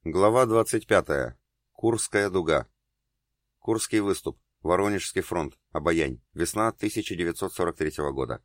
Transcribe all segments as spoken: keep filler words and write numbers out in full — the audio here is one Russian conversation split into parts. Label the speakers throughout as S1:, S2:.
S1: Глава двадцать пятая. Курская дуга. Курский выступ. Воронежский фронт. Обоянь. Весна тысяча девятьсот сорок третьего года.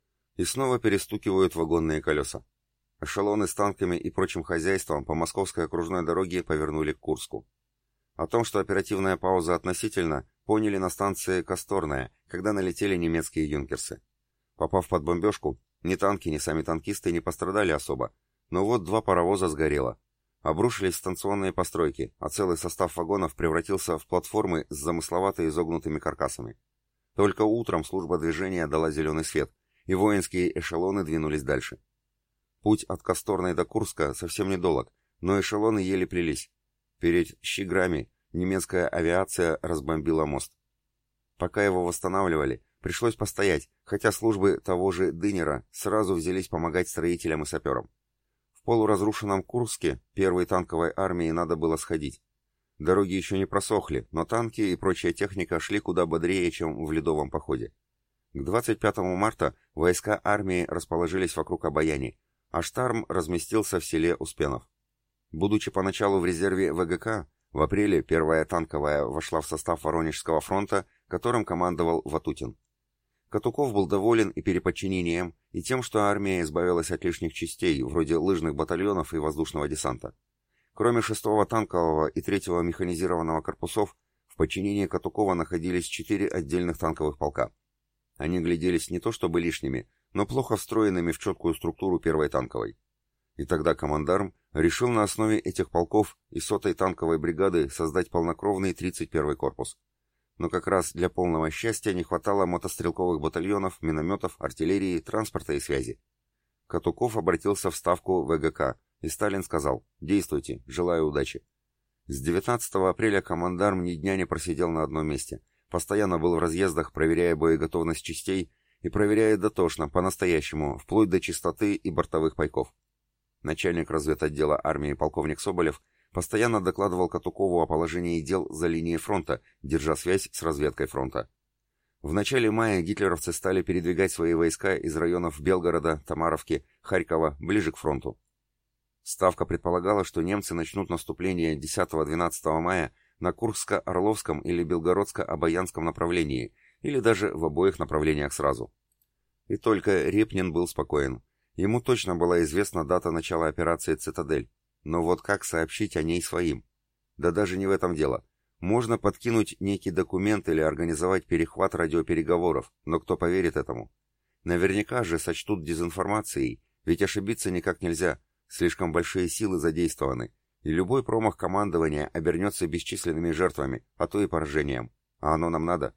S1: И снова перестукивают вагонные колеса. Эшелоны с танками и прочим хозяйством по Московской окружной дороге повернули к Курску. О том, что оперативная пауза относительно, поняли на станции Косторная, когда налетели немецкие юнкерсы. Попав под бомбежку, ни танки, ни сами танкисты не пострадали особо, но вот два паровоза сгорело. Обрушились станционные постройки, а целый состав вагонов превратился в платформы с замысловато изогнутыми каркасами. Только утром служба движения дала зеленый свет, и воинские эшелоны двинулись дальше. Путь от Косторной до Курска совсем недолг, но эшелоны еле плелись. Перед Щиграми немецкая авиация разбомбила мост. Пока его восстанавливали, пришлось постоять, хотя службы того же Дынера сразу взялись помогать строителям и саперам. В полуразрушенном Курске первой танковой армии надо было сходить. Дороги еще не просохли, но танки и прочая техника шли куда бодрее, чем в ледовом походе. К двадцать пятому марта войска армии расположились вокруг Обояни, а штарм разместился в селе Успенов. Будучи поначалу в резерве ВГК, в апреле первая танковая вошла в состав Воронежского фронта, которым командовал Ватутин. Катуков был доволен и переподчинением, и тем, что армия избавилась от лишних частей, вроде лыжных батальонов и воздушного десанта. Кроме шестого танкового и третьего механизированного корпусов, в подчинении Катукова находились четыре отдельных танковых полка. Они гляделись не то чтобы лишними, но плохо встроенными в четкую структуру первой танковой. И тогда командарм решил на основе этих полков и сотой танковой бригады создать полнокровный тридцать первый корпус. Но как раз для полного счастья не хватало мотострелковых батальонов, минометов, артиллерии, транспорта и связи. Катуков обратился в ставку ВГК, и Сталин сказал: «Действуйте, желаю удачи». С девятнадцатого апреля командарм ни дня не просидел на одном месте, постоянно был в разъездах, проверяя боеготовность частей и проверяя дотошно, по-настоящему, вплоть до чистоты и бортовых пайков. Начальник разведотдела армии полковник Соболев постоянно докладывал Катукову о положении дел за линией фронта, держа связь с разведкой фронта. В начале мая гитлеровцы стали передвигать свои войска из районов Белгорода, Тамаровки, Харькова ближе к фронту. Ставка предполагала, что немцы начнут наступление десятого-двенадцатого мая на Курско-Орловском или Белгородско-Обоянском направлении, или даже в обоих направлениях сразу. И только Репнин был спокоен. Ему точно была известна дата начала операции «Цитадель». Но вот как сообщить о ней своим? Да даже не в этом дело. Можно подкинуть некий документ или организовать перехват радиопереговоров, но кто поверит этому? Наверняка же сочтут дезинформацией, ведь ошибиться никак нельзя, слишком большие силы задействованы, и любой промах командования обернется бесчисленными жертвами, а то и поражением. А оно нам надо?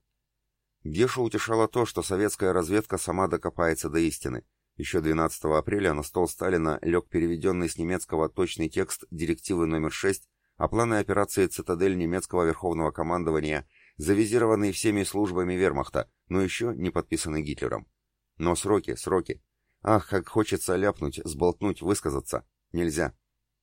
S1: Гешу утешало то, что советская разведка сама докопается до истины. Еще двенадцатого апреля на стол Сталина лег переведенный с немецкого точный текст директивы номер шесть о плане операции «Цитадель» немецкого верховного командования, завизированный всеми службами вермахта, но еще не подписанный Гитлером. Но сроки, сроки. Ах, как хочется ляпнуть, сболтнуть, высказаться. Нельзя.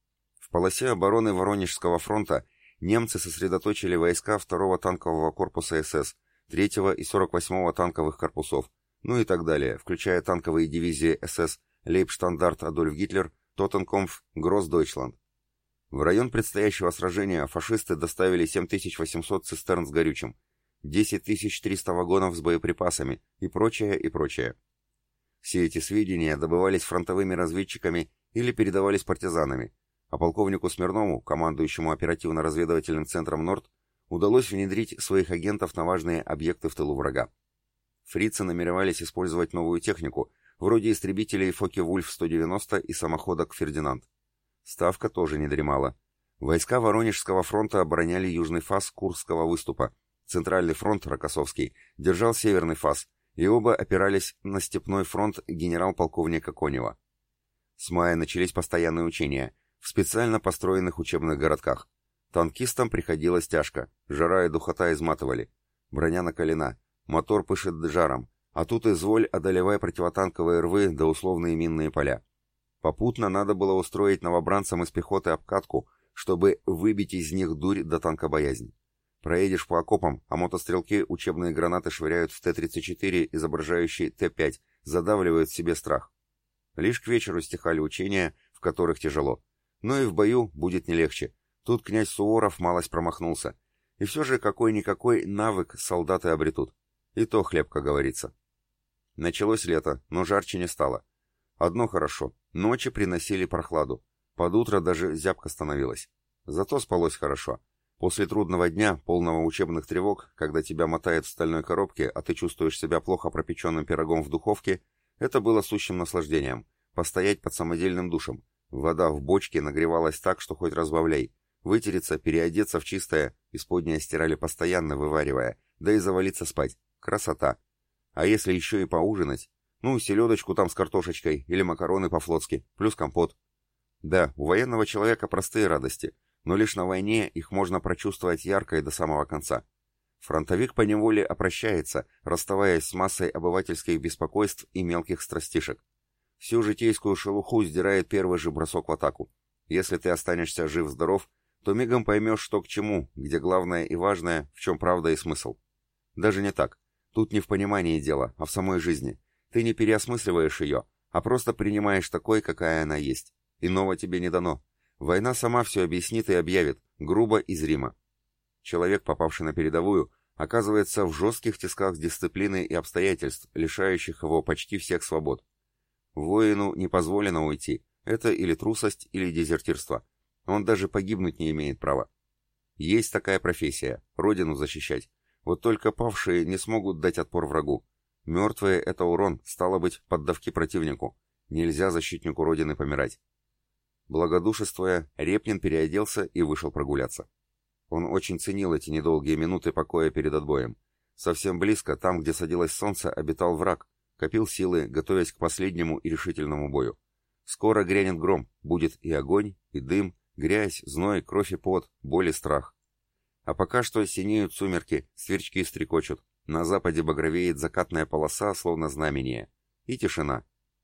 S1: В полосе обороны Воронежского фронта немцы сосредоточили войска второго танкового корпуса СС, третьего и сорок восьмого танковых корпусов, ну и так далее, включая танковые дивизии СС Лейбштандарт Адольф Гитлер, Тоттенкомф, Гросс-Дойчланд. В район предстоящего сражения фашисты доставили семь тысяч восемьсот цистерн с горючим, десять тысяч триста вагонов с боеприпасами и прочее, и прочее. Все эти сведения добывались фронтовыми разведчиками или передавались партизанами, а полковнику Смирнову, командующему оперативно-разведывательным центром «Норд», удалось внедрить своих агентов на важные объекты в тылу врага. Фрицы намеревались использовать новую технику, вроде истребителей Фокке-Вульф сто девяносто и самоходок «Фердинанд». Ставка тоже не дремала. Войска Воронежского фронта обороняли южный фас Курского выступа, центральный фронт, Рокоссовский, держал северный фас, и оба опирались на степной фронт генерал-полковника Конева. С мая начались постоянные учения в специально построенных учебных городках. Танкистам приходилось тяжко, жара и духота изматывали, броня накалена. Мотор пышет жаром, а тут изволь одолевай противотанковые рвы да условные минные поля. Попутно надо было устроить новобранцам из пехоты обкатку, чтобы выбить из них дурь да танкобоязнь. Проедешь по окопам, а мотострелки учебные гранаты швыряют в Т тридцать четыре, изображающий Т пять, задавливают в себе страх. Лишь к вечеру стихали учения, в которых тяжело. Но и в бою будет не легче. Тут князь Суворов малость промахнулся. И все же какой-никакой навык солдаты обретут. И то хлеб, как говорится. Началось лето, но жарче не стало. Одно хорошо, ночи приносили прохладу. Под утро даже зябко становилось. Зато спалось хорошо. После трудного дня, полного учебных тревог, когда тебя мотает в стальной коробке, а ты чувствуешь себя плохо пропеченным пирогом в духовке, это было сущим наслаждением. Постоять под самодельным душем. Вода в бочке нагревалась так, что хоть разбавляй. Вытереться, переодеться в чистое, исподнее стирали постоянно, вываривая, да и завалиться спать. Красота. А если еще и поужинать? Ну, селедочку там с картошечкой или макароны по-флотски, плюс компот. Да, у военного человека простые радости, но лишь на войне их можно прочувствовать ярко и до самого конца. Фронтовик поневоле опрощается, расставаясь с массой обывательских беспокойств и мелких страстишек. Всю житейскую шелуху сдирает первый же бросок в атаку. Если ты останешься жив-здоров, то мигом поймешь, что к чему, где главное и важное, в чем правда и смысл. Даже не так. Тут не в понимании дело, а в самой жизни. Ты не переосмысливаешь ее, а просто принимаешь такой, какая она есть. Иного тебе не дано. Война сама все объяснит и объявит, грубо и зримо. Человек, попавший на передовую, оказывается в жестких тисках дисциплины и обстоятельств, лишающих его почти всех свобод. Воину не позволено уйти. Это или трусость, или дезертирство. Он даже погибнуть не имеет права. Есть такая профессия — родину защищать. Вот только павшие не смогут дать отпор врагу. Мертвые — это урон, стало быть, поддавки противнику. Нельзя защитнику родины помирать. Благодушествуя, Репнин переоделся и вышел прогуляться. Он очень ценил эти недолгие минуты покоя перед отбоем. Совсем близко, там, где садилось солнце, обитал враг. Копил силы, готовясь к последнему и решительному бою. Скоро грянет гром, будет и огонь, и дым, грязь, зной, кровь и пот, боль и страх. А пока что синеют сумерки, сверчки стрекочут, на западе багровеет закатная полоса, словно знамение. И тишина.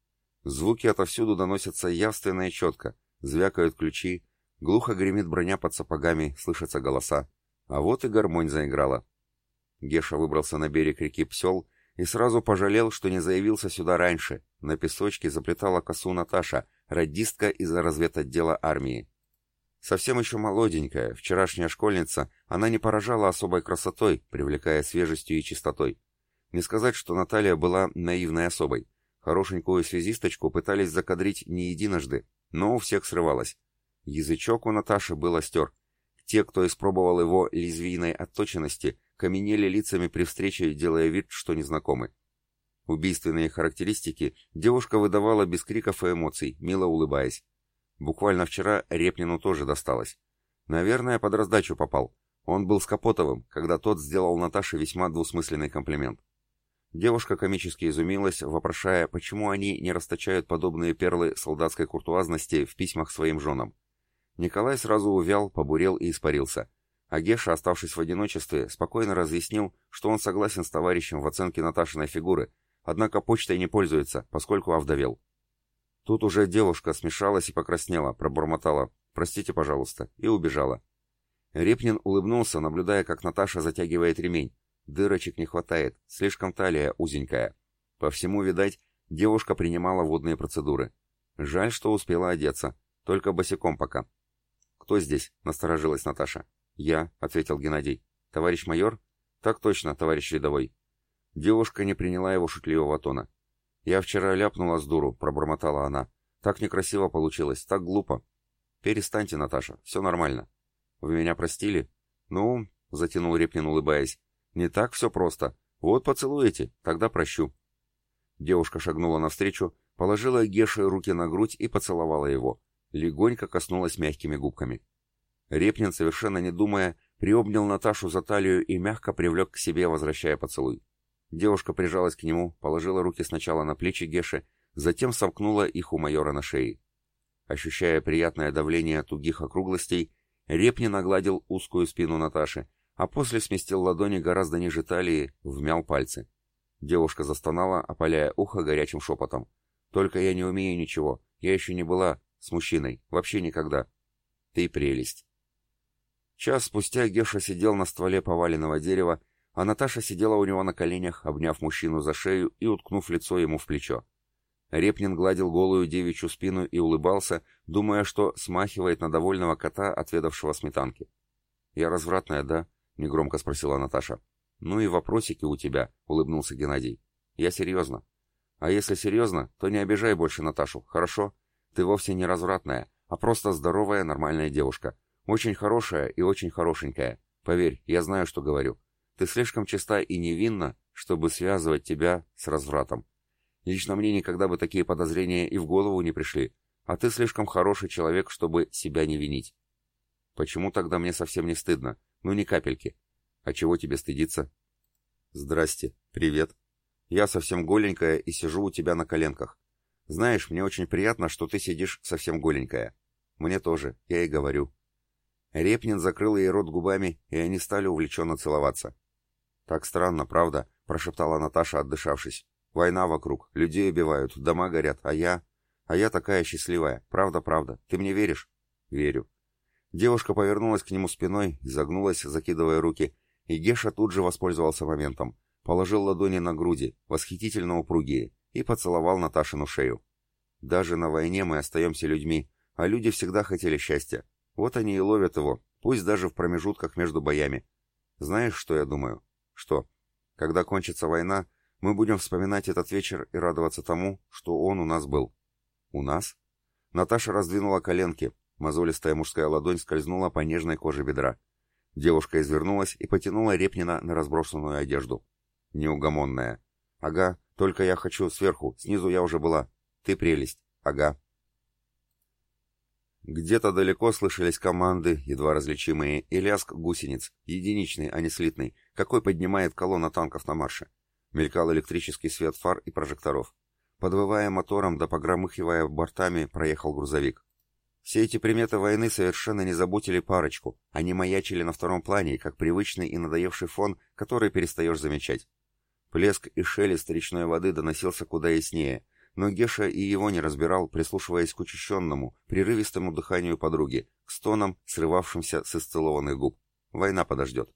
S1: Звуки отовсюду доносятся явственно и четко, звякают ключи, глухо гремит броня под сапогами, слышатся голоса. А вот и гармонь заиграла. Геша выбрался на берег реки Псел и сразу пожалел, что не заявился сюда раньше. На песочке заплетала косу Наташа, радистка из разведотдела армии. Совсем еще молоденькая, вчерашняя школьница, она не поражала особой красотой, привлекая свежестью и чистотой. Не сказать, что Наталья была наивной особой. Хорошенькую связисточку пытались закадрить не единожды, но у всех срывалось. Язычок у Наташи был остер. Те, кто испробовал его лезвийной отточенности, каменели лицами при встрече, делая вид, что незнакомы. Убийственные характеристики девушка выдавала без криков и эмоций, мило улыбаясь. Буквально вчера Репнину тоже досталось. Наверное, под раздачу попал. Он был с Капотовым, когда тот сделал Наташе весьма двусмысленный комплимент. Девушка комически изумилась, вопрошая, почему они не расточают подобные перлы солдатской куртуазности в письмах своим женам. Николай сразу увял, побурел и испарился. А Геша, оставшись в одиночестве, спокойно разъяснил, что он согласен с товарищем в оценке Наташиной фигуры, однако почтой не пользуется, поскольку овдовел. Тут уже девушка смешалась и покраснела, пробормотала «простите, пожалуйста» и убежала. Репнин улыбнулся, наблюдая, как Наташа затягивает ремень. Дырочек не хватает, слишком талия узенькая. По всему, видать, девушка принимала водные процедуры. Жаль, что успела одеться, только босиком пока. «Кто здесь?» — насторожилась Наташа. «Я», — ответил Геннадий. «Товарищ майор?» «Так точно, товарищ рядовой». Девушка не приняла его шутливого тона. «Я вчера ляпнула с дуру», — пробормотала она. «Так некрасиво получилось, так глупо». «Перестаньте, Наташа, все нормально». «Вы меня простили?» «Ну», — затянул Репнин, улыбаясь, — «не так все просто. Вот поцелуете, тогда прощу». Девушка шагнула навстречу, положила Геше руки на грудь и поцеловала его. Легонько коснулась мягкими губками. Репнин, совершенно не думая, приобнял Наташу за талию и мягко привлек к себе, возвращая поцелуй. Девушка прижалась к нему, положила руки сначала на плечи Геши, затем сомкнула их у майора на шее. Ощущая приятное давление тугих округлостей, Репнин огладил узкую спину Наташи, а после сместил ладони гораздо ниже талии, вмял пальцы. Девушка застонала, опаляя ухо горячим шепотом. «Только я не умею ничего, я еще не была с мужчиной, вообще никогда». «Ты прелесть». Час спустя Геша сидел на стволе поваленного дерева, а Наташа сидела у него на коленях, обняв мужчину за шею и уткнув лицо ему в плечо. Репнин гладил голую девичью спину и улыбался, думая, что смахивает на довольного кота, отведавшего сметанки. «Я развратная, да?» — негромко спросила Наташа. «Ну и вопросики у тебя», — улыбнулся Геннадий. «Я серьезно». «А если серьезно, то не обижай больше Наташу, хорошо? Ты вовсе не развратная, а просто здоровая, нормальная девушка. Очень хорошая и очень хорошенькая. Поверь, я знаю, что говорю. Ты слишком чиста и невинна, чтобы связывать тебя с развратом. Лично мне никогда бы такие подозрения и в голову не пришли, а ты слишком хороший человек, чтобы себя не винить». «Почему тогда мне совсем не стыдно? Ну, ни капельки. А чего тебе стыдиться?» «Здрасте. Привет. Я совсем голенькая и сижу у тебя на коленках. Знаешь, мне очень приятно, что ты сидишь совсем голенькая. Мне тоже, я и говорю». Репнин закрыл ей рот губами, и они стали увлеченно целоваться. «Так странно, правда?» — прошептала Наташа, отдышавшись. «Война вокруг, людей убивают, дома горят, а я... А я такая счастливая. Правда-правда. Ты мне веришь?» «Верю». Девушка повернулась к нему спиной, изогнулась, закидывая руки, и Геша тут же воспользовался моментом. Положил ладони на груди, восхитительно упругие, и поцеловал Наташину шею. «Даже на войне мы остаемся людьми, а люди всегда хотели счастья. Вот они и ловят его, пусть даже в промежутках между боями. Знаешь, что я думаю? Что? Когда кончится война, мы будем вспоминать этот вечер и радоваться тому, что он у нас был». «У нас?» Наташа раздвинула коленки, мозолистая мужская ладонь скользнула по нежной коже бедра. Девушка извернулась и потянула Репнина на разбросанную одежду. «Неугомонная. Ага, только я хочу сверху, снизу я уже была. Ты прелесть. Ага». Где-то далеко слышались команды, едва различимые, и лязг гусениц, единичный, а не слитный, какой поднимает колонна танков на марше. Мелькал электрический свет фар и прожекторов. Подвывая мотором да погромыхивая бортами, проехал грузовик. Все эти приметы войны совершенно не заботили парочку, они маячили на втором плане, как привычный и надоевший фон, который перестаешь замечать. Плеск и шелест речной воды доносился куда яснее, но Геша и его не разбирал, прислушиваясь к учащенному, прерывистому дыханию подруги, к стонам, срывавшимся с исцелованных губ. Война подождет.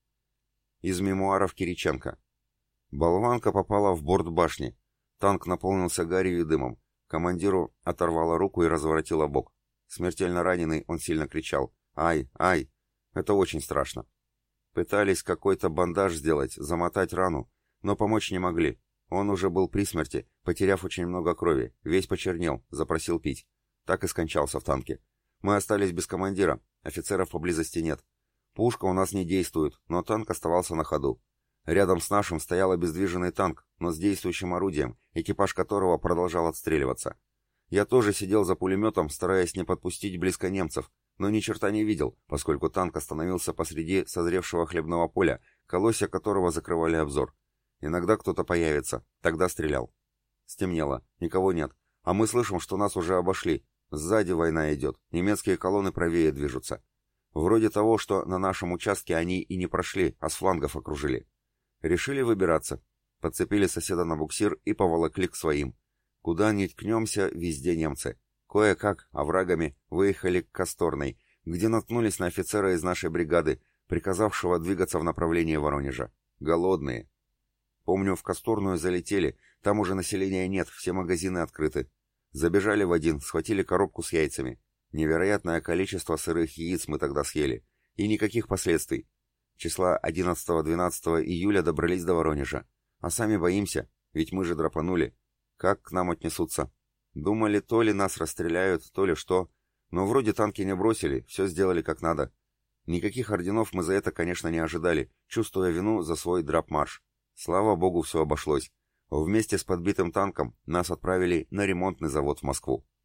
S1: Из мемуаров Кириченко. Болванка попала в борт башни. Танк наполнился гарью и дымом. Командиру оторвало руку и разворотило бок. Смертельно раненый, он сильно кричал. «Ай, ай!» Это очень страшно. Пытались какой-то бандаж сделать, замотать рану, но помочь не могли. Он уже был при смерти, потеряв очень много крови, весь почернел, запросил пить. Так и скончался в танке. Мы остались без командира, офицеров поблизости нет. Пушка у нас не действует, но танк оставался на ходу. Рядом с нашим стоял обездвиженный танк, но с действующим орудием, экипаж которого продолжал отстреливаться. Я тоже сидел за пулеметом, стараясь не подпустить близко немцев, но ни черта не видел, поскольку танк остановился посреди созревшего хлебного поля, колосья которого закрывали обзор. Иногда кто-то появится, тогда стрелял. Стемнело, никого нет, а мы слышим, что нас уже обошли. Сзади война идет, немецкие колонны правее движутся. Вроде того, что на нашем участке они и не прошли, а с флангов окружили. Решили выбираться. Подцепили соседа на буксир и поволокли к своим. Куда ни ткнемся, везде немцы. Кое-как, оврагами, выехали к Косторной, где наткнулись на офицера из нашей бригады, приказавшего двигаться в направлении Воронежа. Голодные. Помню, в Косторную залетели, там уже населения нет, все магазины открыты. Забежали в один, схватили коробку с яйцами. Невероятное количество сырых яиц мы тогда съели. И никаких последствий. Числа одиннадцатого-двенадцатого июля добрались до Воронежа. А сами боимся, ведь мы же драпанули. Как к нам отнесутся? Думали, то ли нас расстреляют, то ли что. Но вроде танки не бросили, все сделали как надо. Никаких орденов мы за это, конечно, не ожидали, чувствуя вину за свой драп-марш. Слава богу, все обошлось. Вместе с подбитым танком нас отправили на ремонтный завод в Москву.